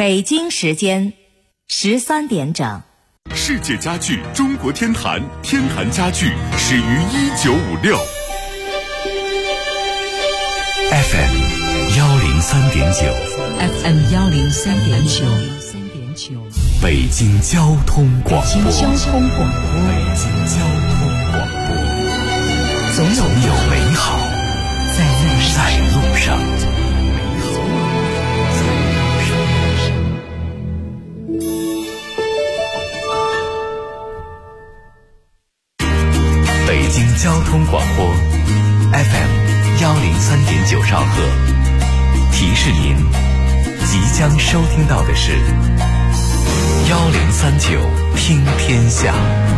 北京时间13点整。 世界家具中国天坛，天坛家具始于1956。FM 103.9 FM 103.9， 北京交通广播。 北京交通广播。 总有美好在路上。北京交通广播 FM 103.9兆赫，提示您即将收听到的是1039听天下。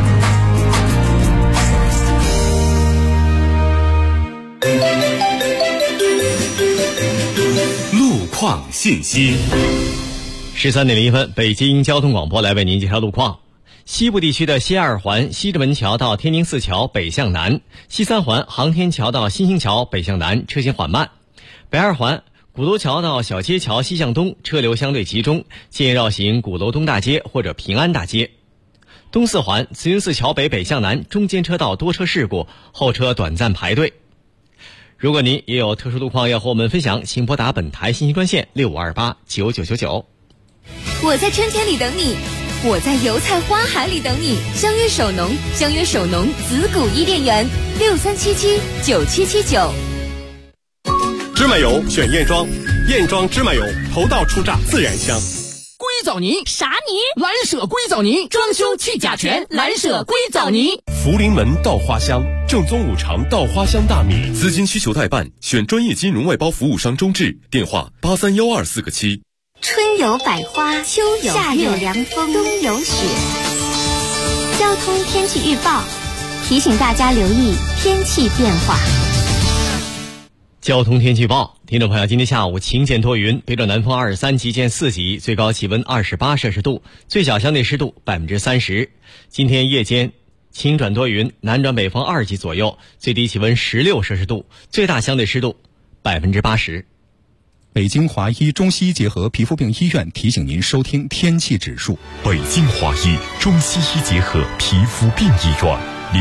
路况信息。 13点01分，北京交通广播来为您介绍路况。西部地区的西二环西直门桥到天宁寺桥北向南，西三环航天桥到新兴桥北向南车行缓慢，北二环鼓楼桥到小街桥西向东车流相对集中，建议绕行鼓楼东大街或者平安大街。东四环慈云寺桥北北向南中间车道多车事故，后车短暂排队。如果您也有特殊路况要和我们分享，请拨打本台信息专线65289999。 我在春天里等你，我在油菜花海里等你。相约首农，相约首农紫谷伊甸园，63779779。 芝麻油选燕庄，燕庄芝麻油头道出榨，自然香。 硅藻泥啥泥？ 蓝舍硅藻泥，装修去甲醛，蓝舍硅藻泥。 福临门稻花香，正宗五常稻花香大米。资金需求代办，选专业金融外包服务商中智，电话831247。 春有百花，秋有夏有凉风，冬有雪。交通天气预报提醒大家留意天气变化。 交通天气预报，听众朋友，今天下午晴间多云，北转南风23级见4级，最高气温28摄氏度，最小相对湿度30%。今天夜间晴转多云，南转北风2级左右，最低气温16摄氏度，最大相对湿度80%。 北京华医中西医结合皮肤病医院提醒您收听天气指数。 北京华医中西医结合皮肤病医院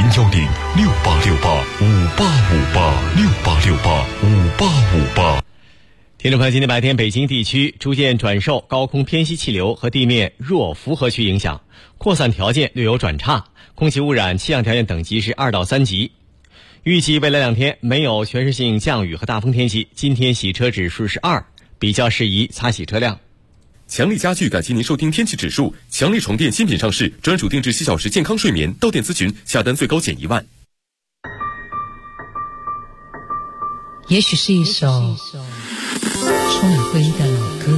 ，0106868585858，6885858。 听众朋友，今天白天北京地区逐渐转受高空偏西气流和地面弱符合区影响，扩散条件略有转差，空气污染气象条件等级是2到3级。预计未来2天没有全市性降雨和大风天气，今天洗车指数是2，比较适宜擦洗车辆。 强力家具感谢您收听天气指数。强力床垫新品上市，专属定制7小时健康睡眠，到店咨询，下单最高减1万。 也许是一首充满回忆的老歌，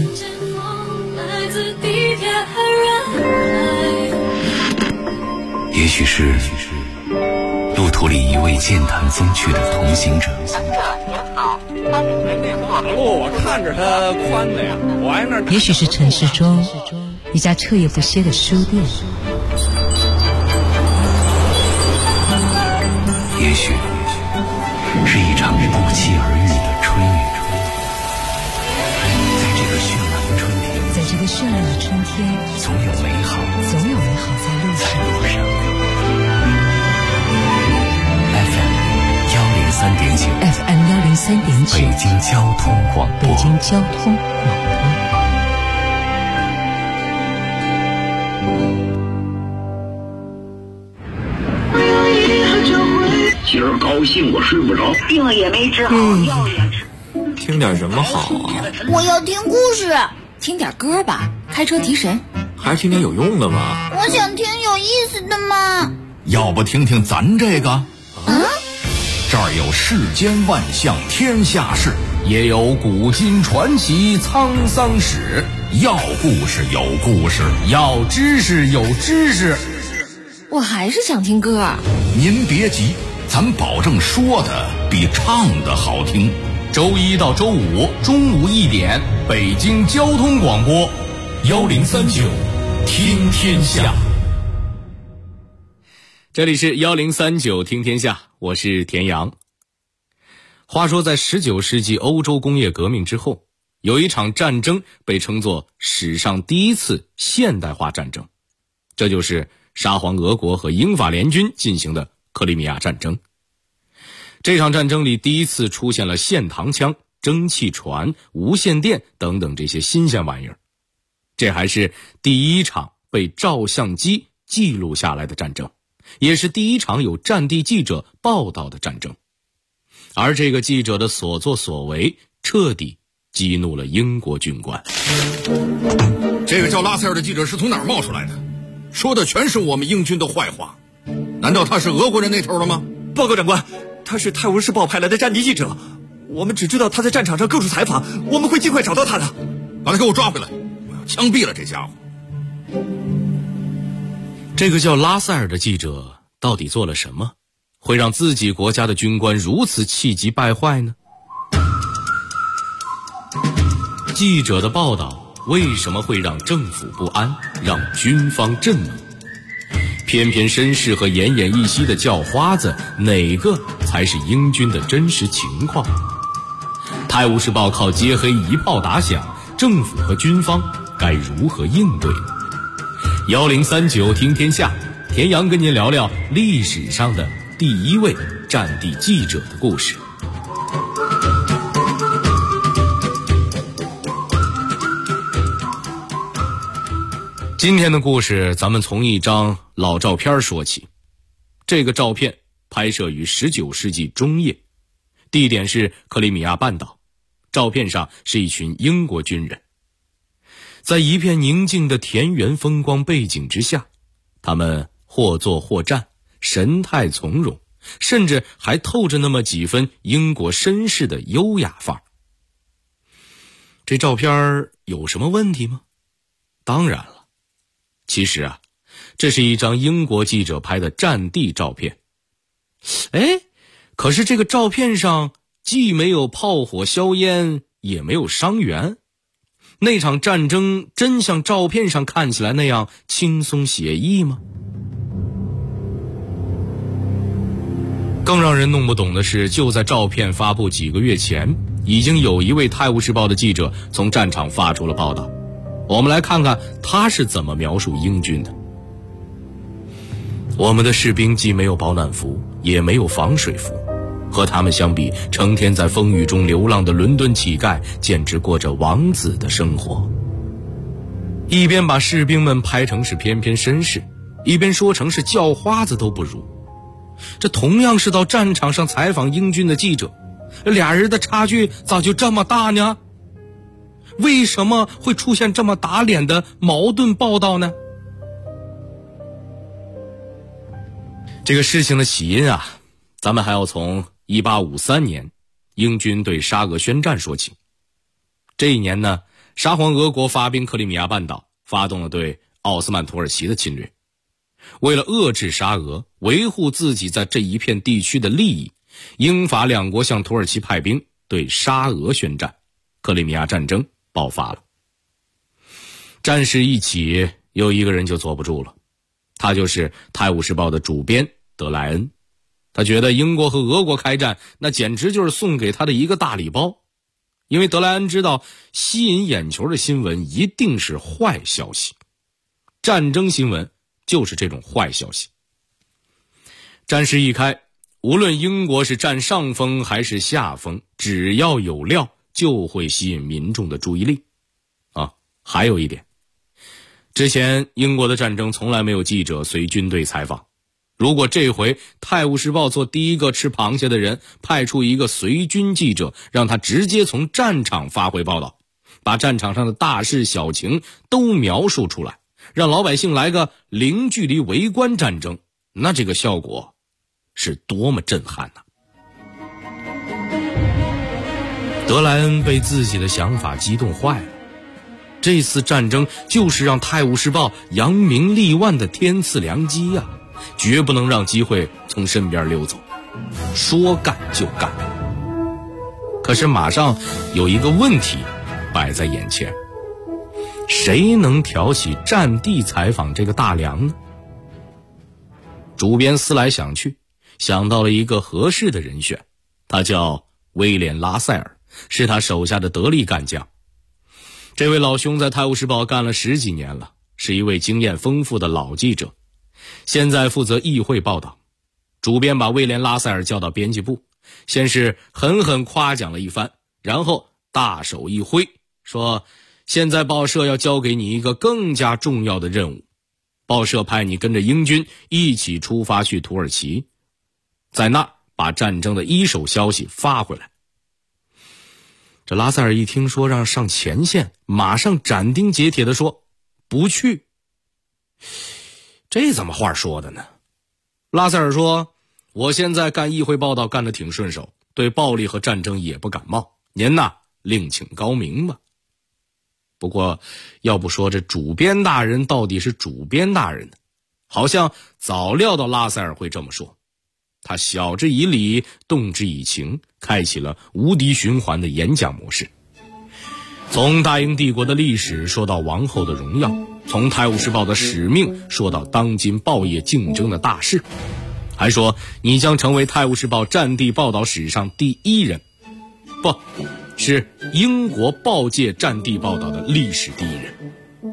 也许是路途里一位健谈风趣的同行者。 马路我看着它宽的呀，我挨那儿。 也许是城市中一家彻夜不歇的书店， 也许是一场不期而遇的春雨。在这个绚烂的春天， 在这个绚烂的春天， 总有美好在路上。FM 103.9， 北京交通广播。 北京交通广播。 今儿高兴我睡不着， 病了也没治好，药也吃。 听点什么好啊？ 我要听故事，听点歌吧，开车提神。 还是听点有用的吧。 我想听有意思的嘛。 要不听听咱这个？这儿有世间万象天下事，也有古今传奇沧桑史。要故事有故事，要知识有知识。 我还是想听歌。 您别急，咱保证说的比唱的好听。周1到周5中午1点，北京交通广播1039听天下。 这里是1039听天下，我是田阳。话说在19世纪欧洲工业革命之后， 有一场战争被称作史上第一次现代化战争，这就是沙皇俄国和英法联军进行的克里米亚战争。这场战争里第一次出现了线膛枪、蒸汽船、无线电等等这些新鲜玩意儿。这还是第一场被照相机记录下来的战争，也是第一场有战地记者报道的战争。而这个记者的所作所为彻底激怒了英国军官。 这个叫拉塞尔的记者是从哪儿冒出来的？说的全是我们英军的坏话。难道他是俄国人那头的吗？ 报告长官，他是《泰晤士报》派来的战地记者，我们只知道他在战场上各处采访，我们会尽快找到他的。 把他给我抓回来，我要枪毙了这家伙。 这个叫拉塞尔的记者到底做了什么，会让自己国家的军官如此气急败坏呢？记者的报道为什么会让政府不安，让军方震怒？翩翩绅士和奄奄一息的叫花子，哪个才是英军的真实情况？泰晤士报靠揭黑一炮打响，政府和军方该如何应对呢？1039听天下，田阳跟您聊聊历史上的第一位战地记者的故事。今天的故事咱们从一张老照片说起。这个照片拍摄于19世纪中叶，地点是克里米亚半岛，照片上是一群英国军人。在一片宁静的田园风光背景之下，他们或坐或站，神态从容，甚至还透着那么几分英国绅士的优雅范儿。这照片有什么问题吗？当然了，其实啊，这是一张英国记者拍的战地照片。可是这个照片上既没有炮火硝烟，也没有伤员。那场战争真像照片上看起来那样轻松写意吗？更让人弄不懂的是，就在照片发布几个月前，已经有一位《泰晤士报》的记者从战场发出了报道。我们来看看他是怎么描述英军的。我们的士兵既没有保暖服，也没有防水服，和他们相比，成天在风雨中流浪的伦敦乞丐简直过着王子的生活。一边把士兵们拍成是翩翩绅士，一边说成是叫花子都不如。这同样是到战场上采访英军的记者，俩人的差距咋就这么大呢？为什么会出现这么打脸的矛盾报道呢？这个事情的起因啊，咱们还要从1853年英军对沙俄宣战说起。这一年呢，沙皇俄国发兵克里米亚半岛，发动了对奥斯曼土耳其的侵略。为了遏制沙俄，维护自己在这一片地区的利益，英法两国向土耳其派兵，对沙俄宣战，克里米亚战争爆发了。战事一起，有一个人就坐不住了，他就是《泰晤士报》的主编德莱恩。他觉得英国和俄国开战，那简直就是送给他的一个大礼包。因为德莱恩知道，吸引眼球的新闻一定是坏消息，战争新闻就是这种坏消息。战事一开，无论英国是占上风还是下风，只要有料就会吸引民众的注意力。还有一点，之前英国的战争从来没有记者随军队采访，如果这回《泰晤士报》做第一个吃螃蟹的人，派出一个随军记者，让他直接从战场发回报道，把战场上的大事小情都描述出来，让老百姓来个零距离围观战争，那这个效果是多么震撼呢？德莱恩被自己的想法激动坏了。这次战争就是让《泰晤士报》扬名立万的天赐良机呀，绝不能让机会从身边溜走，说干就干。可是马上有一个问题摆在眼前，谁能挑起战地采访这个大梁呢？主编思来想去，想到了一个合适的人选，他叫威廉·拉塞尔，是他手下的得力干将。 这位老兄在《泰晤士报》干了10几年了，是一位经验丰富的老记者，现在负责议会报道。主编把威廉·拉塞尔叫到编辑部，先是狠狠夸奖了一番，然后大手一挥，说现在报社要交给你一个更加重要的任务，报社派你跟着英军一起出发去土耳其，在那儿把战争的一手消息发回来。这拉塞尔一听说让上前线，马上斩钉截铁地说不去。这怎么话说的呢？拉塞尔说，我现在干议会报道干得挺顺手，对暴力和战争也不感冒，您呐另请高明吧。不过要不说这主编大人到底是主编大人呢，好像早料到拉塞尔会这么说。他晓之以理，动之以情，开启了无敌循环的演讲模式。从大英帝国的历史说到王后的荣耀，从泰晤士报的使命说到当今报业竞争的大势，还说你将成为泰晤士报战地报道史上第一人，不是英国报界战地报道的历史第一人。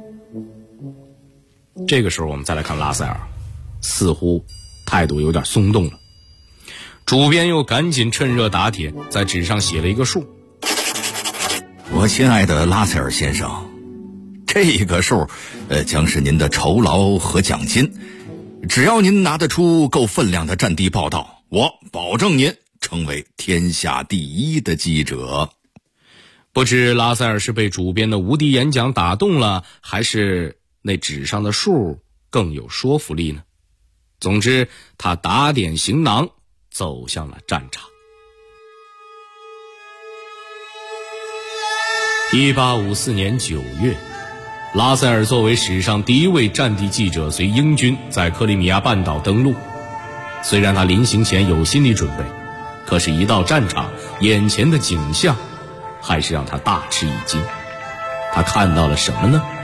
这个时候我们再来看拉塞尔，似乎态度有点松动了。主编又赶紧趁热打铁，在纸上写了一个数。 我亲爱的拉塞尔先生，这个数将是您的酬劳和奖金，只要您拿得出够分量的战地报道，我保证您成为天下第一的记者。 不知拉塞尔是被主编的无敌演讲打动了，还是那纸上的数更有说服力呢？总之他打点行囊，走向了战场。1854年9月，拉塞尔作为史上第一位战地记者随英军在克里米亚半岛登陆。虽然他临行前有心理准备，可是一到战场，眼前的景象还是让他大吃一惊。他看到了什么呢？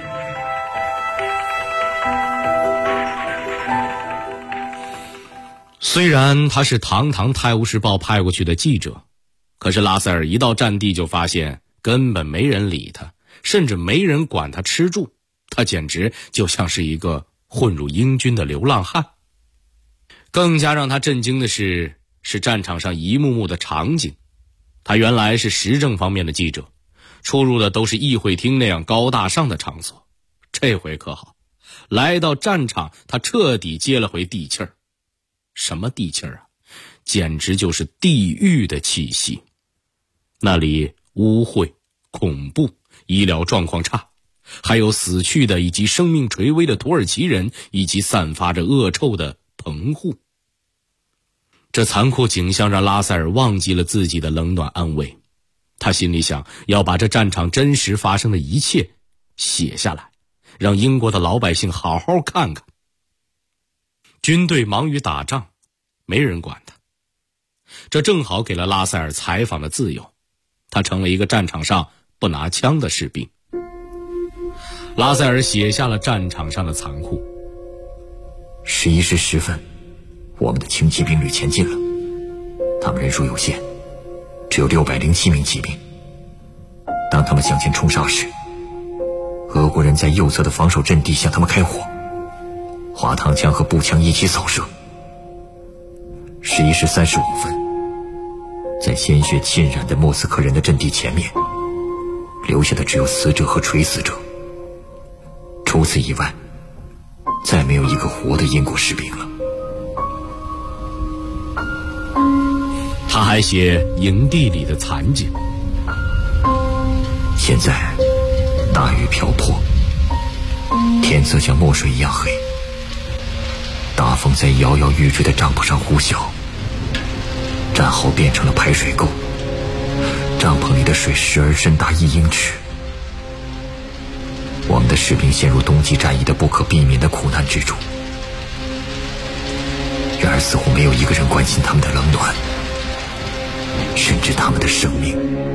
虽然他是堂堂《泰晤士报》派过去的记者，可是拉塞尔一到战地就发现根本没人理他，甚至没人管他吃住，他简直就像是一个混入英军的流浪汉。更加让他震惊的是战场上一幕幕的场景。他原来是时政方面的记者，出入的都是议会厅那样高大上的场所，这回可好，来到战场，他彻底接了回地气儿。什么地气儿啊？简直就是地狱的气息。那里污秽、恐怖，医疗状况差，还有死去的以及生命垂危的土耳其人，以及散发着恶臭的棚户。这残酷景象让拉塞尔忘记了自己的冷暖安危，他心里想要把这战场真实发生的一切写下来，让英国的老百姓好好看看。军队忙于打仗，没人管他，这正好给了拉塞尔采访的自由，他成了一个战场上不拿枪的士兵。拉塞尔写下了战场上的残酷。 11时10分，我们的轻骑兵旅前进了，他们人数有限，只有607名骑兵。当他们向前冲杀时，俄国人在右侧的防守阵地向他们开火，滑膛枪和步枪一起扫射。11时35分，在鲜血浸染的莫斯科人的阵地前面，留下的只有死者和垂死者，除此以外，再没有一个活的英国士兵了。 他还写营地里的惨景。 现在大雨瓢泼，天色像墨水一样黑，大风在摇摇欲坠的帐篷上呼啸，战壕变成了排水沟，帐篷里的水时而深达1英尺。我们的士兵陷入冬季战役的不可避免的苦难之中，然而似乎没有一个人关心他们的冷暖，甚至他们的生命。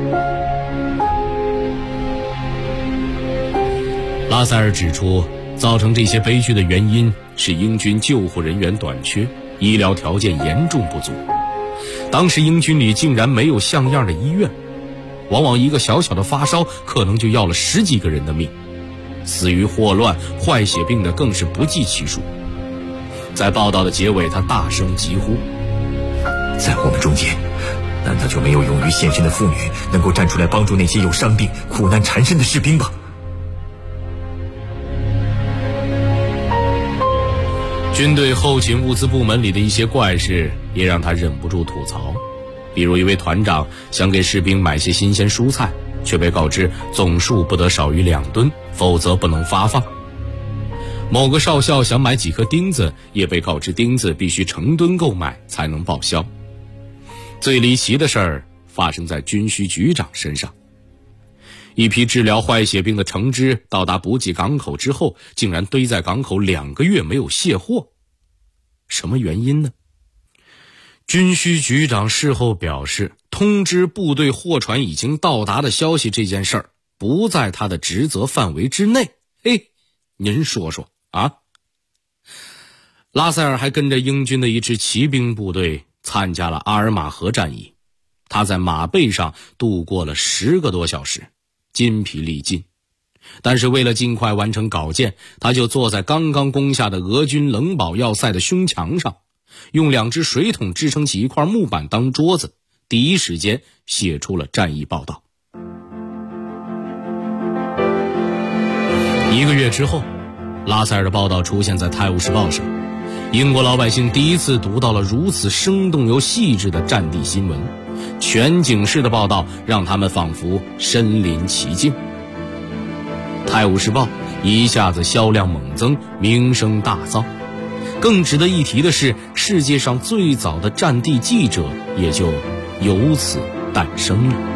拉塞尔指出，造成这些悲剧的原因是英军救护人员短缺，医疗条件严重不足。当时英军里竟然没有像样的医院， 往往一个小小的发烧可能就要了10几个人的命，死于霍乱、坏血病的更是不计其数。在报道的结尾，他大声疾呼： 在我们中间，难道就没有勇于献身的妇女能够站出来帮助那些有伤病、苦难缠身的士兵吗？ 军队后勤物资部门里的一些怪事也让他忍不住吐槽，比如一位团长想给士兵买些新鲜蔬菜，却被告知总数不得少于2吨，否则不能发放。某个少校想买几颗钉子，也被告知钉子必须成吨购买才能报销。最离奇的事儿发生在军需局长身上，一批治疗坏血病的橙汁到达补给港口之后，竟然堆在港口2个月没有卸货。什么原因呢？军需局长事后表示，通知部队货船已经到达的消息这件事儿不在他的职责范围之内。嘿，您说说啊？拉塞尔还跟着英军的一支骑兵部队参加了阿尔马河战役，他在马背上度过了10个多小时，筋疲力尽。但是为了尽快完成稿件，他就坐在刚刚攻下的俄军冷堡要塞的胸墙上，用2只水桶支撑起一块木板当桌子，第一时间写出了战役报道。1个月之后，拉塞尔的报道出现在《泰晤士报》上，英国老百姓第一次读到了如此生动又细致的战地新闻，全景式的报道让他们仿佛身临其境。《泰晤士报》一下子销量猛增，名声大噪。更值得一提的是，世界上最早的战地记者也就由此诞生了。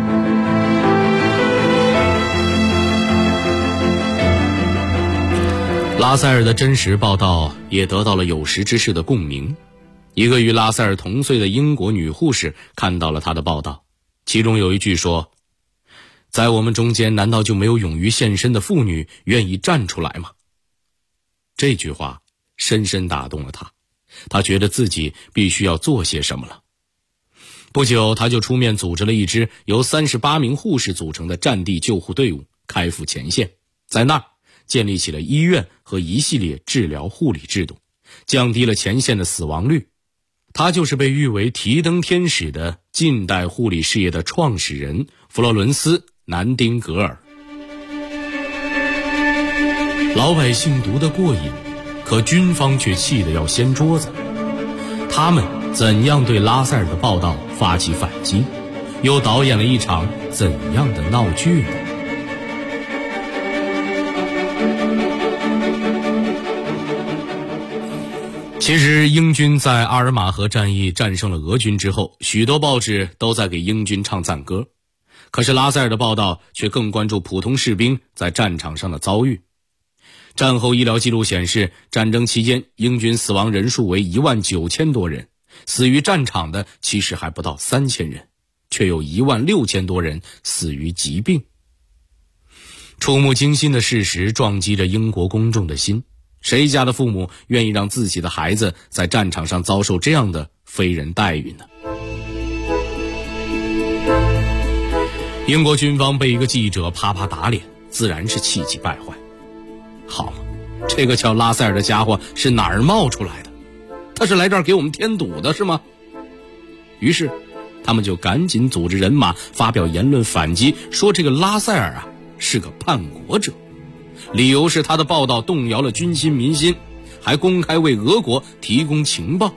拉塞尔的真实报道也得到了有识之士的共鸣。一个与拉塞尔同岁的英国女护士看到了他的报道，其中有一句说：在我们中间难道就没有勇于献身的妇女愿意站出来吗？这句话深深打动了他，他觉得自己必须要做些什么了。不久，他就出面组织了一支由38名护士组成的战地救护队伍，开赴前线，在那儿建立起了医院和一系列治疗护理制度，降低了前线的死亡率。他就是被誉为提灯天使的近代护理事业的创始人弗洛伦斯·南丁格尔。老百姓读得过瘾，可军方却气得要掀桌子。他们怎样对拉塞尔的报道发起反击，又导演了一场怎样的闹剧呢？其实英军在阿尔马河战役战胜了俄军之后，许多报纸都在给英军唱赞歌，可是拉塞尔的报道却更关注普通士兵在战场上的遭遇。战后医疗记录显示，战争期间英军死亡人数为19000多人，死于战场的其实还不到3000人，却有16000多人死于疾病。触目惊心的事实撞击着英国公众的心，谁家的父母愿意让自己的孩子在战场上遭受这样的非人待遇呢？英国军方被一个记者啪啪打脸，自然是气急败坏。好嘛，这个叫拉塞尔的家伙是哪儿冒出来的？他是来这儿给我们添堵的是吗？于是他们就赶紧组织人马发表言论反击，说这个拉塞尔是个叛国者，理由是他的报道动摇了军心民心，还公开为俄国提供情报。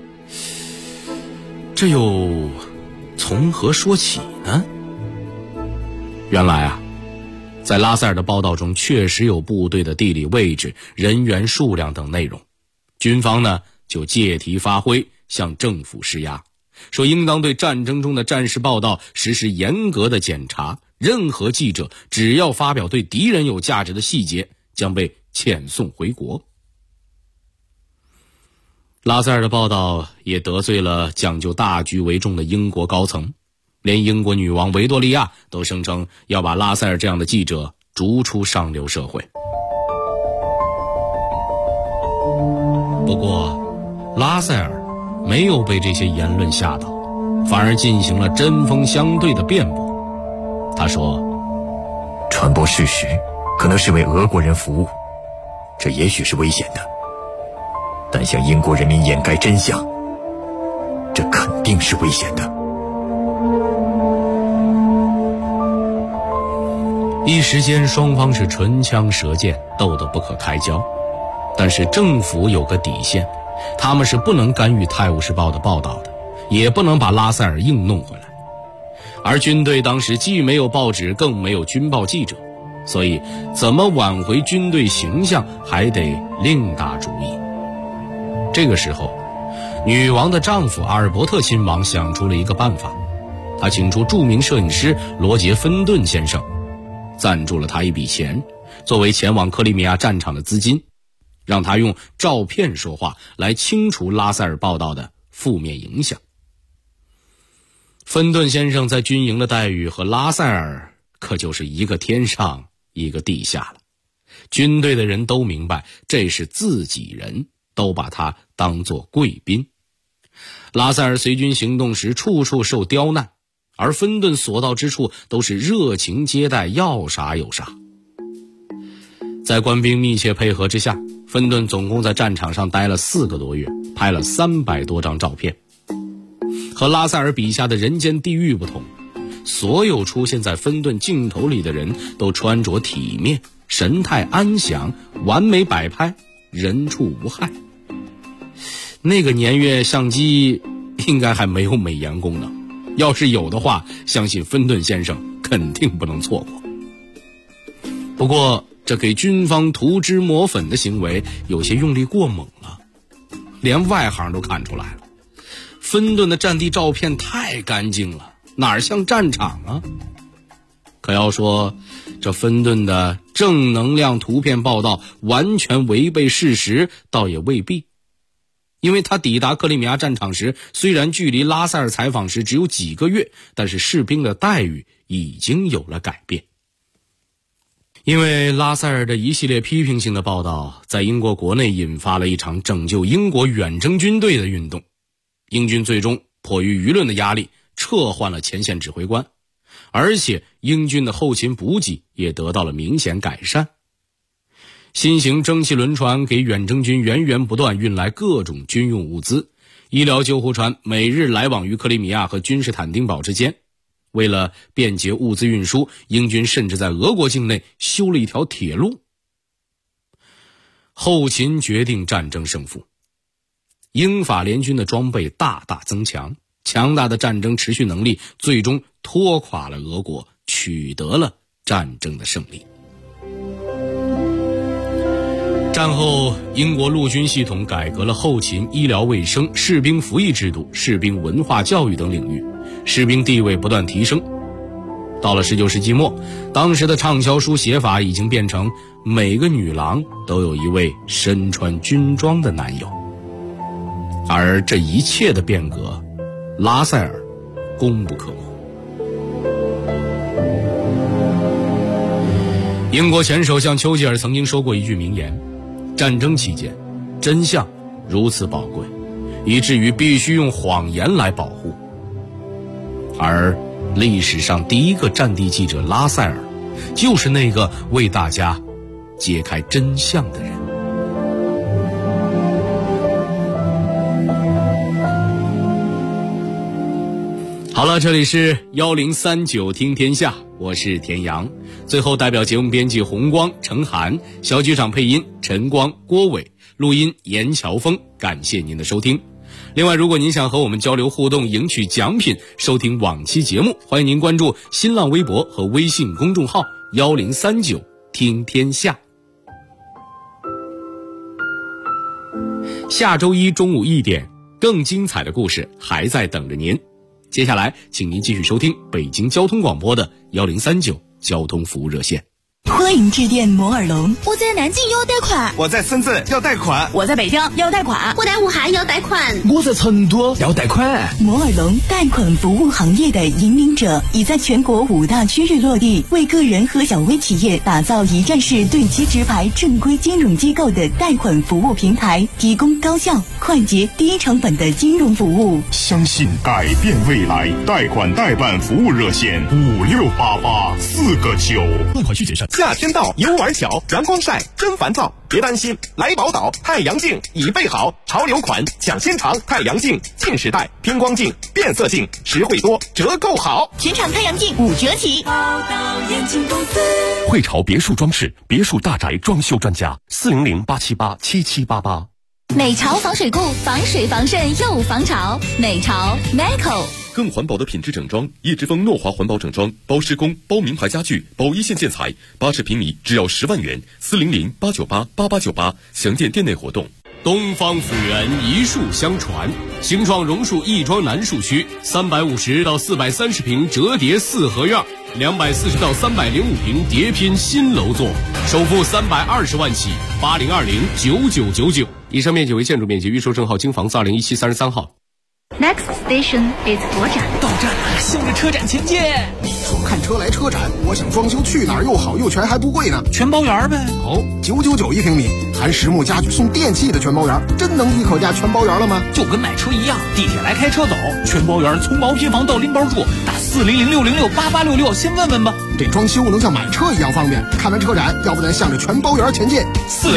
这又从何说起呢？原来在拉塞尔的报道中确实有部队的地理位置、人员数量等内容，军方呢就借题发挥，向政府施压，说应当对战争中的战事报道实施严格的检查，任何记者只要发表对敌人有价值的细节，将被遣送回国。拉塞尔的报道也得罪了讲究大局为重的英国高层，连英国女王维多利亚都声称要把拉塞尔这样的记者逐出上流社会。不过拉塞尔没有被这些言论吓倒，反而进行了针锋相对的辩驳。 他说， 传播事实可能是为俄国人服务，这也许是危险的，但向英国人民掩盖真相，这肯定是危险的。 一时间双方是唇枪舌剑，斗得不可开交。但是政府有个底线，他们是不能干预《泰晤士报》的报道的，也不能把拉塞尔硬弄回来。而军队当时既没有报纸，更没有军报记者，所以怎么挽回军队形象还得另打主意。这个时候，女王的丈夫阿尔伯特亲王想出了一个办法，他请出著名摄影师罗杰·芬顿先生，赞助了他一笔钱，作为前往克里米亚战场的资金，让他用照片说话来清除拉塞尔报道的负面影响。芬顿先生在军营的待遇和拉塞尔可就是一个天上一个地下了。军队的人都明白这是自己人，都把他当作贵宾。拉塞尔随军行动时处处受刁难，而芬顿所到之处都是热情接待，要啥有啥。在官兵密切配合之下，芬顿总共在战场上待了4个多月，拍了300多张照片。和拉塞尔笔下的人间地狱不同，所有出现在芬顿镜头里的人都穿着体面，神态安详，完美摆拍，人畜无害。那个年月相机应该还没有美颜功能，要是有的话，相信芬顿先生肯定不能错过。不过这给军方涂脂抹粉的行为有些用力过猛了，连外行都看出来了。芬顿的战地照片太干净了，哪儿像战场啊？可要说这芬顿的正能量图片报道完全违背事实，倒也未必。因为他抵达克里米亚战场时，虽然距离拉塞尔采访时只有几个月，但是士兵的待遇已经有了改变。因为拉塞尔的一系列批评性的报道，在英国国内引发了一场拯救英国远征军队的运动。英军最终迫于舆论的压力，撤换了前线指挥官，而且英军的后勤补给也得到了明显改善。新型蒸汽轮船给远征军源源不断运来各种军用物资，医疗救护船每日来往于克里米亚和君士坦丁堡之间。为了便捷物资运输，英军甚至在俄国境内修了一条铁路。后勤决定战争胜负。英法联军的装备大大增强，强大的战争持续能力最终拖垮了俄国，取得了战争的胜利。战后，英国陆军系统改革了后勤、医疗卫生、士兵服役制度、士兵文化教育等领域，士兵地位不断提升。到了19世纪末，当时的畅销书写法已经变成每个女郎都有一位身穿军装的男友。而这一切的变革，拉塞尔功不可没。英国前首相丘吉尔曾经说过一句名言：战争期间，真相如此宝贵，以至于必须用谎言来保护。而历史上第一个战地记者拉塞尔，就是那个为大家揭开真相的人。好了，这里是1039听天下，我是田阳。最后代表节目编辑红光、程涵，小剧场配音陈光、郭伟，录音严乔峰，感谢您的收听。另外，如果您想和我们交流互动，赢取奖品，收听往期节目，欢迎您关注新浪微博和微信公众号1039听天下。下周一中午1点，更精彩的故事还在等着您。接下来请您继续收听北京交通广播的1039交通服务热线。 欢迎致电摩尔龙。 我在南京要贷款， 我在深圳要贷款， 我在北京要贷款， 我在武汉要贷款， 我在成都要贷款。 摩尔龙贷款服务行业的引领者，已在全国5大区域落地，为个人和小微企业打造一站式对接直排正规金融机构的贷款服务平台，提供高效、快捷、低成本的金融服务。 相信改变未来，贷款代办服务热线5688-4个9。 贷款需谨慎。 夏天到，游玩巧，阳光晒，真烦躁。别担心，来宝岛太阳镜已备好，潮流款抢先尝太阳镜，近视带、偏光镜、变色镜，实惠多，折扣好。 全场太阳镜5折起。宝岛眼镜公司， 汇潮别墅装饰，别墅大宅装修专家，400-878-7788。 美潮防水固，防水防渗又防潮。美潮 Meco。 更环保的品质整装，叶之峰诺华环保整装，包施工、包名牌家具、包一线建材，80平米只要10万元，400-898-8898，详见店内活动。 东方府源一树相传，形状榕树亦庄南树区，350到430平折叠4合院，240到305平叠拼新楼座，首付320万起，80209999。以上面积为建筑面积，预售证号京房子2017 33号。 Next station is 国展。 到站了，向着车展前进。 说看车来车展，我想装修去哪儿又好又全还不贵呢？ 全包圆呗。 哦，999一平米，含实木家具送电器的全包圆，真能一口价全包圆了吗？ 就跟买车一样，地铁来开车走，全包圆，从毛坯房到拎包住，打400-606-8866，先问问吧。 这装修能像买车一样方便。看完车展，要不咱向着全包圆前进。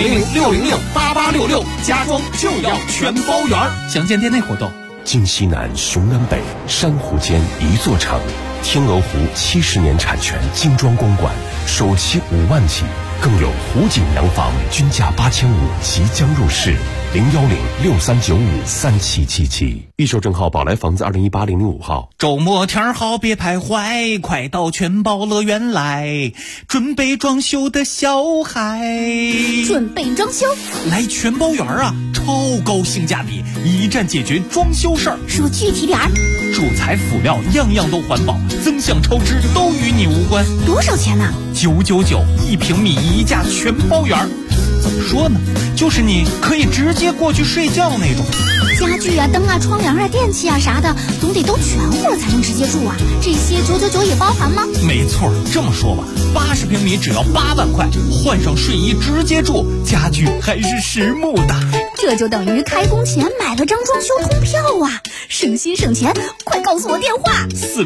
400-606-8866，家装就要全包圆，详见店内活动。 京西南，雄南北，珊瑚间一座城。天鹅湖70年产权精装公馆，首期5万起，更有湖景洋房均价8500即将入市。010-6395-3777，预售证号宝来房子2018-005号。 周末天好别徘徊，快到全包乐园来，准备装修的小孩。 准备装修来全包园啊，超高性价比，一站解决装修事儿。 说具体点儿， 主材辅料样样都环保，增项超支都与你无关。 多少钱呢 ？999一平米一价全包园。怎么说呢，就是你可以直接过去睡觉那种。 家具啊、灯啊、窗帘啊、电器啊啥的，总得都全乎了才能直接住啊。这些999也包含吗？ 没错，这么说吧，80平米只要8万块，换上睡衣直接住，家具还是实木的。 这就等于开工前买了张装修通票啊，省心省钱。快告诉我电话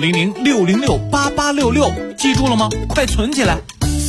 ，400-606-8866，记住了吗？快存起来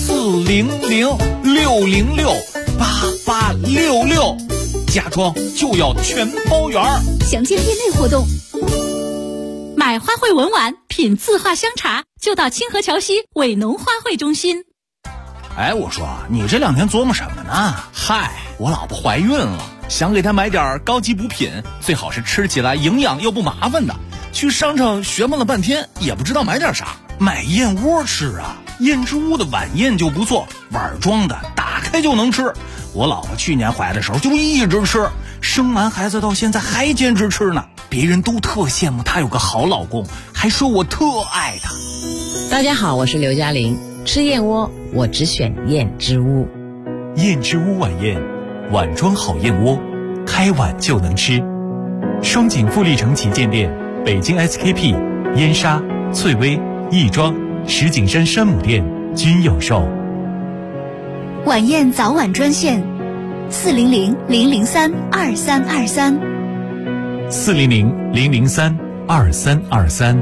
，400-606-8866，家装就要全包圆。 详见店内活动。 买花卉文玩，品字画香茶，就到清河桥西伟农花卉中心。 哎，我说你这2天琢磨什么呢？嗨，我老婆怀孕了，想给她买点高级补品，最好是吃起来营养又不麻烦的。去商场学问了半天，也不知道买点啥。买燕窝吃啊，燕之屋的晚宴就不错，碗装的，打开就能吃。我老婆去年怀的时候就一直吃，生完孩子到现在还坚持吃呢。别人都特羡慕她有个好老公，还说我特爱她。 大家好，我是刘嘉玲。吃燕窝，我只选燕之屋。 燕之屋晚宴，碗装好燕窝，开碗就能吃。双井富力城旗舰店、北京 SKP、燕莎、翠微、亦庄、石景山山姆店均有售。 晚宴早晚专线400-003-2323 400-003-2323。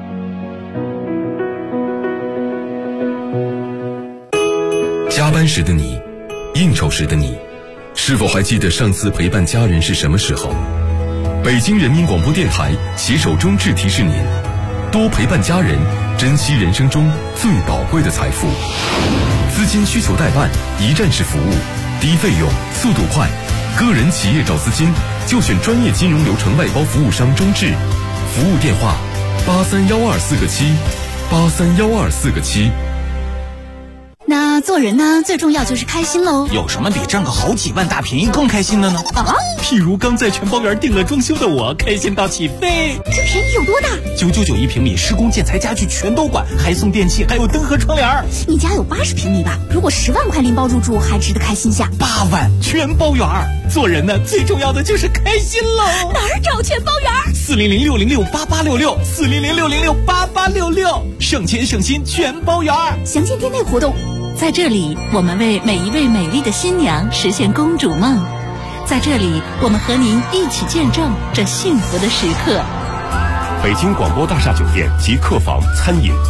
加班时的你，应酬时的你，是否还记得上次陪伴家人是什么时候？北京人民广播电台携手中智提示您，多陪伴家人，珍惜人生中最宝贵的财富。资金需求代办，一站式服务，低费用，速度快。个人企业找资金，就选专业金融流程外包服务商中智。服务电话：83124个7，83124个7。 那做人呢，最重要就是开心喽。 有什么比挣个好几万大便宜更开心的呢？ 啊， 譬如刚在全包园订了装修的我，开心到起飞。 这便宜有多大 ？999一平米，施工建材家具全都管，还送电器，还有灯和窗帘。 你家有80平米吧？如果10万块拎包入住，还值得开心下。 8万全包园，做人呢，最重要的就是开心喽。 哪儿找全包园 ？400-606-8866，400-606-8866，省钱省心全包园。 详见店内活动。 在这里，我们为每一位美丽的新娘实现公主梦。在这里，我们和您一起见证这幸福的时刻。 北京广播大厦酒店及客房、餐饮、